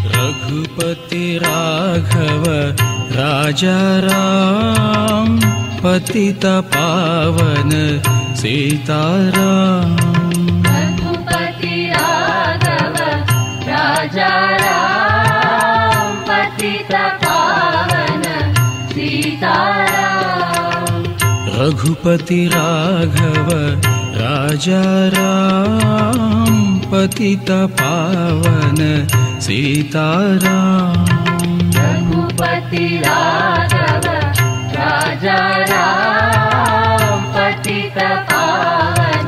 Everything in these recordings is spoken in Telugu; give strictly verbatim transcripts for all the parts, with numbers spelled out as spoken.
रघुपति राघव राजा राम, पतित पावन सीताराम। रघुपति राघव राजा राम, पतित पावन सीताराम। रघुपति राघव राजा राम, पतित पावन सीताराम। रघुपति राघव राजा राम, पतित पावन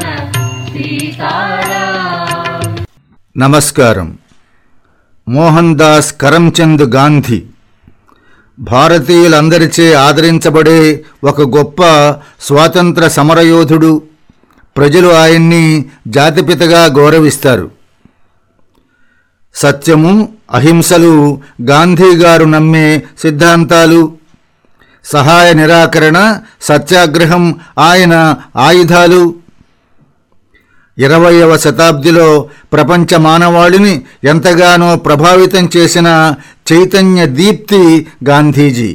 सीताराम। నమస్కారం. మోహన్ దాస్ కరమ్చంద్ గాంధీ భారతీయులందరిచే ఆదరించబడే ఒక గొప్ప స్వాతంత్ర సమరయోధుడు. ప్రజలు ఆయన్ని జాతిపితగా గౌరవిస్తారు. సత్యము, అహింసలు గాంధీ గారు నమ్మే సిద్ధాంతాలు. సహాయ నిరాకరణ, సత్యాగ్రహం ఆయన ఆయుధాలు. ఇరవయవ శతాబ్దిలో ప్రపంచ మానవాళిని ఎంతగానో ప్రభావితం చేసిన చైతన్య దీప్తి గాంధీజీ.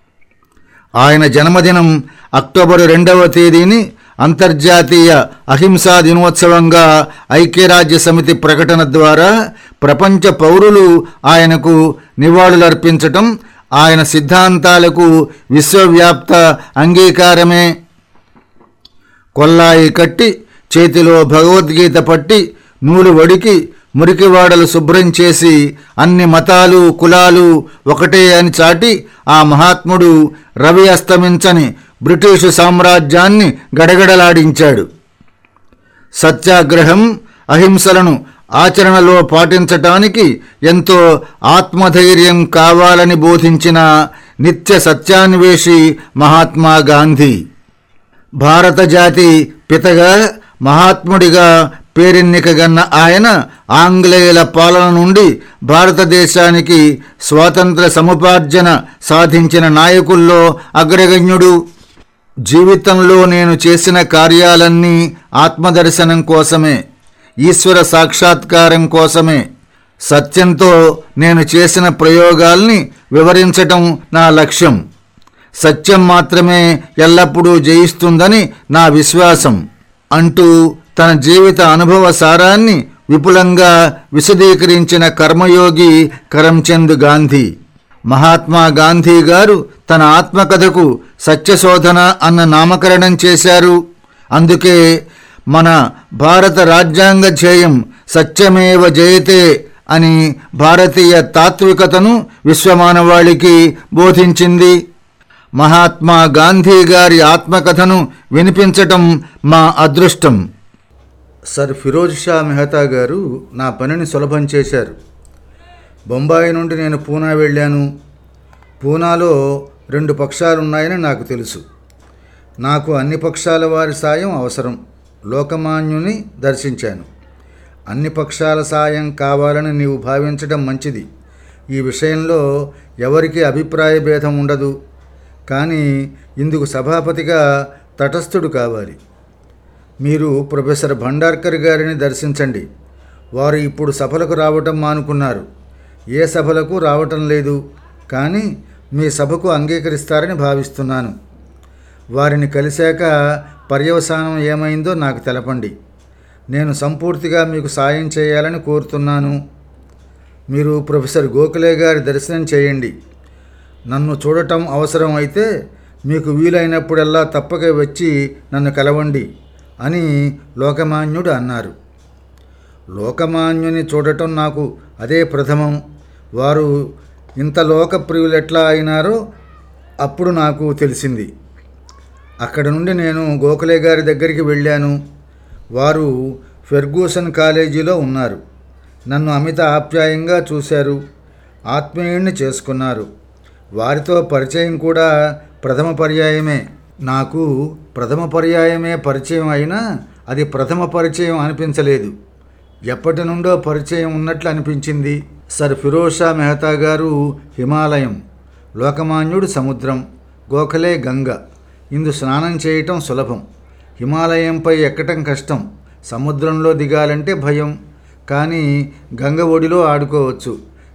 ఆయన జన్మదినం అక్టోబరు రెండవ తేదీని అంతర్జాతీయ అహింసా దినోత్సవంగా ఐక్యరాజ్య సమితి ప్రకటన ద్వారా ప్రపంచ పౌరులు ఆయనకు నివాళులర్పించటం ఆయన సిద్ధాంతాలకు విశ్వవ్యాప్త అంగీకారమే. కొల్లాయి కట్టి, చేతిలో భగవద్గీత పట్టి, నూలు వడికి, మురికివాడలు శుభ్రం చేసి అన్ని మతాలు కులాలు ఒకటే అని చాటి ఆ మహాత్ముడు రవి అస్తమించని బ్రిటిషు సామ్రాజ్యాన్ని గడగడలాడించాడు. సత్యాగ్రహం, అహింసలను ఆచరణలో పాటించటానికి ఎంతో ఆత్మధైర్యం కావాలని బోధించిన నిత్య సత్యాన్వేషి మహాత్మా గాంధీ. భారత జాతి పితగా, మహాత్ముడిగా పేరెన్నికగన్న ఆయన ఆంగ్లేయుల పాలన నుండి భారతదేశానికి స్వాతంత్ర సముపార్జన సాధించిన నాయకుల్లో అగ్రగణ్యుడు. జీవితంలో నేను చేసిన కార్యాలన్నీ ఆత్మదర్శనం కోసమే, ఈశ్వర సాక్షాత్కారం కోసమే. సత్యంతో నేను చేసిన ప్రయోగాల్ని వివరించటం నా లక్ష్యం. సత్యం మాత్రమే ఎల్లప్పుడూ జయిస్తుందని నా విశ్వాసం అంటూ తన జీవిత అనుభవ సారాన్ని విపులంగా విశదీకరించిన కర్మయోగి కరమ్చంద్ గాంధీ. మహాత్మా గాంధీ గారు తన ఆత్మకథకు సత్యశోధన అన్న నామకరణం చేశారు. అందుకే మన భారత రాజ్యాంగ ధ్యేయం సత్యమేవ జయతే అని భారతీయ తాత్వికతను విశ్వమానవాళికి బోధించింది. మహాత్మా గాంధీ గారి ఆత్మకథను వినిపించటం మా అదృష్టం. సర్ ఫిరోజ్ షా మెహతా గారు నా పనిని సులభం చేశారు. బొంబాయి నుండి నేను పూనా వెళ్ళాను. పూనాలో రెండు పక్షాలున్నాయని నాకు తెలుసు. నాకు అన్ని పక్షాల వారి సాయం అవసరం. లోకమాన్యుని దర్శించాను. అన్ని పక్షాల సాయం కావాలని నీవు భావించడం మంచిది. ఈ విషయంలో ఎవరికి అభిప్రాయ భేదం ఉండదు. కానీ ఇందుకు సభాపతిగా తటస్థుడు కావాలి. మీరు ప్రొఫెసర్ భండార్కర్ గారిని దర్శించండి. వారు ఇప్పుడు సభలకు రావటం మానుకున్నారు. ఏ సభలకు రావటం లేదు. కానీ మీ సభకు అంగీకరిస్తారని భావిస్తున్నాను. వారిని కలిశాక పర్యవసానం ఏమైందో నాకు తెలపండి. నేను సంపూర్తిగా మీకు సాయం చేయాలని కోరుతున్నాను. మీరు ప్రొఫెసర్ గోఖలే గారి దర్శనం చేయండి. నన్ను చూడటం అవసరం అయితే మీకు వీలైనప్పుడల్లా తప్పక వచ్చి నన్ను కలవండి అని లోకమాన్యుడు అన్నారు. లోకమాన్యుని చూడటం నాకు అదే ప్రథమం. వారు ఇంత లోకప్రియులెట్లా అయినారో అప్పుడు నాకు తెలిసింది. అక్కడ నుండి నేను గోఖలే గారి దగ్గరికి వెళ్ళాను. వారు ఫెర్గూసన్ కాలేజీలో ఉన్నారు. నన్ను అమిత ఆప్యాయంగా చూశారు. ఆత్మీయుణ్ణి చేసుకున్నారు. వారితో పరిచయం కూడా ప్రథమ పర్యాయమే. నాకు ప్రథమ పర్యాయమే పరిచయం అయినా అది ప్రథమ పరిచయం అనిపించలేదు. ఎప్పటి నుండో పరిచయం ఉన్నట్లు అనిపించింది. సర్ ఫిరోజ్ షా మెహతా గారు హిమాలయం, లోకమాన్యుడు సముద్రం, గోఖలే గంగ. ఇందు స్నానం చేయటం సులభం. హిమాలయంపై ఎక్కటం కష్టం. సముద్రంలో దిగాలంటే భయం. కానీ గంగ ఒడిలో ఆడుకోవచ్చు.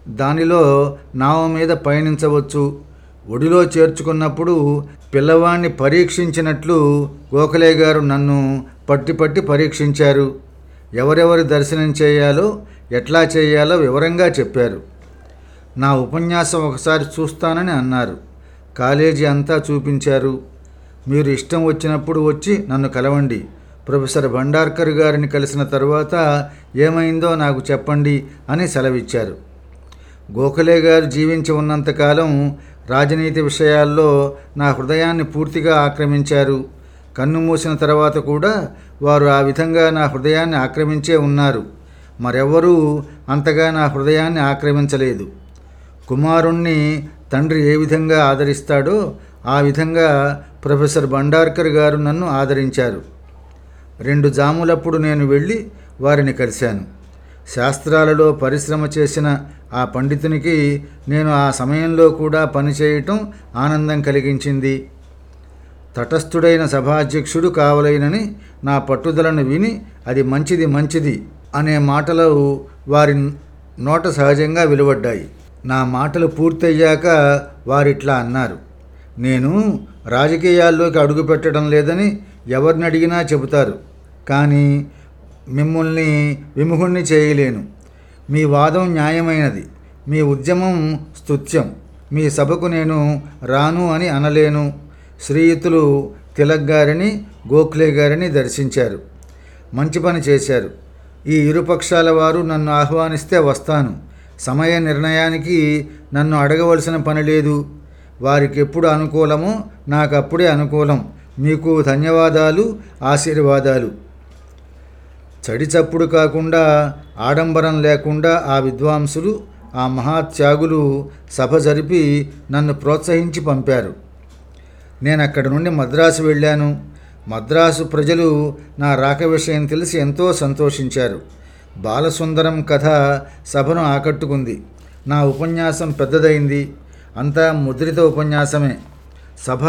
దానిలో నావ మీద పయనించవచ్చు. ఒడిలో చేర్చుకున్నప్పుడు పిల్లవాణ్ణి పరీక్షించినట్లు గోఖలే గారు నన్ను పట్టి పట్టి పరీక్షించారు. ఎవరెవరి దర్శనం చేయాలో ఎట్లా చేయాలో వివరంగా చెప్పారు. నా ఉపన్యాసం ఒకసారి చూస్తానని అన్నారు. కాలేజీ అంతా చూపించారు. మీరు ఇష్టం వచ్చినప్పుడు వచ్చి నన్ను కలవండి. ప్రొఫెసర్ భండార్కర్ గారిని కలిసిన తర్వాత ఏమైందో నాకు చెప్పండి అని సెలవిచ్చారు. గోఖలే గారు జీవించి ఉన్నంతకాలం రాజనీతి విషయాల్లో నా హృదయాన్ని పూర్తిగా ఆక్రమించారు. కన్ను మూసిన తర్వాత కూడా వారు ఆ విధంగా నా హృదయాన్ని ఆక్రమించే ఉన్నారు. మరెవ్వరూ అంతగా నా హృదయాన్ని ఆక్రమించలేదు. కుమారుణ్ణి తండ్రి ఏ విధంగా ఆదరిస్తాడో ఆ విధంగా ప్రొఫెసర్ భండార్కర్ గారు నన్ను ఆదరించారు. రెండు జాములప్పుడు నేను వెళ్ళి వారిని కలిశాను. శాస్త్రాలలో పరిశ్రమ చేసిన ఆ పండితునికి నేను ఆ సమయంలో కూడా పనిచేయటం ఆనందం కలిగించింది. తటస్థుడైన సభాధ్యక్షుడు కావలైనని నా పట్టుదలను విని అది మంచిది మంచిది అనే మాటలు వారి నోట సహజంగా వెలువడ్డాయి. నా మాటలు పూర్తయ్యాక వారిట్లా అన్నారు. నేను రాజకీయాల్లోకి అడుగు పెట్టడం లేదని ఎవరిని అడిగినా చెబుతారు, కానీ మిమ్మల్ని విముఖుణ్ణి చేయలేను. మీ వాదం న్యాయమైనది, మీ ఉద్యమం స్తుత్యం. మీ సభకు నేను రాను అని అనలేను. శ్రీయుతులు తిలక్ గారిని గోఖలే గారిని దర్శించారు. మంచి పని చేశారు. ఈ ఇరుపక్షాల వారు నన్ను ఆహ్వానిస్తే వస్తాను. సమయ నిర్ణయానికి నన్ను అడగవలసిన పని లేదు. వారికి ఎప్పుడు అనుకూలమో నాకు అప్పుడే అనుకూలం. మీకు ధన్యవాదాలు, ఆశీర్వాదాలు. చడిచప్పుడు కాకుండా ఆడంబరం లేకుండా ఆ విద్వాంసులు, ఆ మహాత్యాగులు సభ జరిపి నన్ను ప్రోత్సహించి పంపారు. నేను అక్కడి నుండి మద్రాసు వెళ్ళాను. మద్రాసు ప్రజలు నా రాక విషయం తెలిసి ఎంతో సంతోషించారు. బాలసుందరం కథ సభను ఆకట్టుకుంది. నా ఉపన్యాసం పెద్దదైంది. అంతా ముద్రిత ఉపన్యాసమే. సభ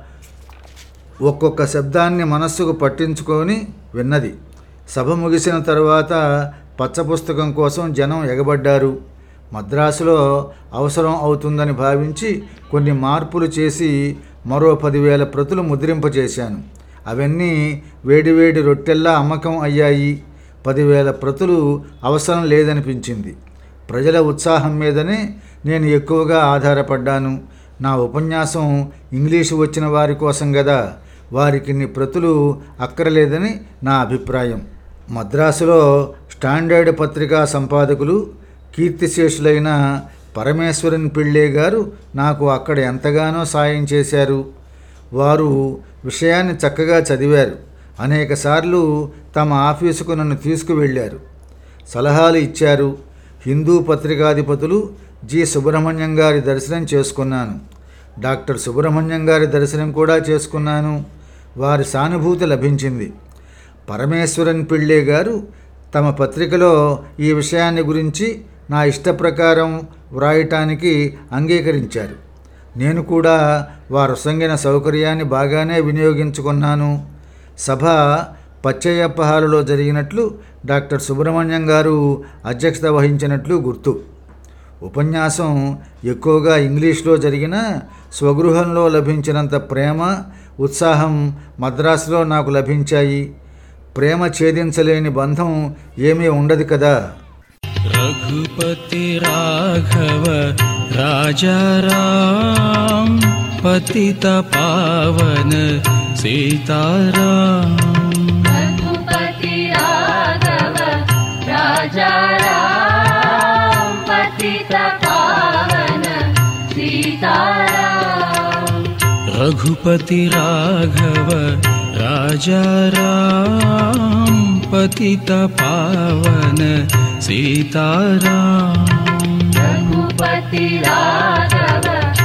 ఒక్కొక్క శబ్దాన్ని మనస్సుకు పట్టించుకొని విన్నది. సభ ముగిసిన తరువాత పచ్చపుస్తకం కోసం జనం ఎగబడ్డారు. మద్రాసులో అవసరం అవుతుందని భావించి కొన్ని మార్పులు చేసి మరో పదివేల ప్రతులు ముద్రింపచేశాను. అవన్నీ వేడివేడి రొట్టెల్లా అమ్మకం అయ్యాయి. పదివేల ప్రతులు అవసరం లేదనిపించింది. ప్రజల ఉత్సాహం మీదనే నేను ఎక్కువగా ఆధారపడ్డాను. నా ఉపన్యాసం ఇంగ్లీషు వచ్చిన వారి కోసం కదా, వారికి ఇన్ని ప్రతులు అక్కరలేదని నా అభిప్రాయం. మద్రాసులో స్టాండర్డ్ పత్రికా సంపాదకులు కీర్తిశేషులైన పరమేశ్వరన్ పిళ్ళే గారు నాకు అక్కడ ఎంతగానో సాయం చేశారు. వారు విషయాన్ని చక్కగా చదివారు. అనేకసార్లు తమ ఆఫీసుకు నన్ను తీసుకువెళ్ళారు, సలహాలు ఇచ్చారు. హిందూ పత్రికాధిపతులు జి సుబ్రహ్మణ్యం గారి దర్శనం చేసుకున్నాను. డాక్టర్ సుబ్రహ్మణ్యం గారి దర్శనం కూడా చేసుకున్నాను. వారి సానుభూతి లభించింది. పరమేశ్వరన్ పిళ్ళే గారు తమ పత్రికలో ఈ విషయాన్ని గురించి నా ఇష్ట ప్రకారం వ్రాయటానికి అంగీకరించారు. నేను కూడా వారు సంగిన సౌకర్యాన్ని బాగానే వినియోగించుకున్నాను. సభ పచ్చయ్యప్ప హాలులో జరిగినట్లు డాక్టర్ సుబ్రహ్మణ్యం గారు అధ్యక్షత వహించినట్లు గుర్తు. ఉపన్యాసం ఎక్కువగా ఇంగ్లీష్లో జరిగిన స్వగృహంలో లభించినంత ప్రేమ, ఉత్సాహం మద్రాసులో నాకు లభించాయి. ప్రేమ ఛేదించలేని బంధం ఏమీ ఉండదు కదా. रघुपति राघव राजा राम पतित पावन सीताराम। रघुपति राघव राजा राम पतित पावन सीताराम। रघुपति राघव राजा राम पतित पावन सीताराम। रघुपति राघव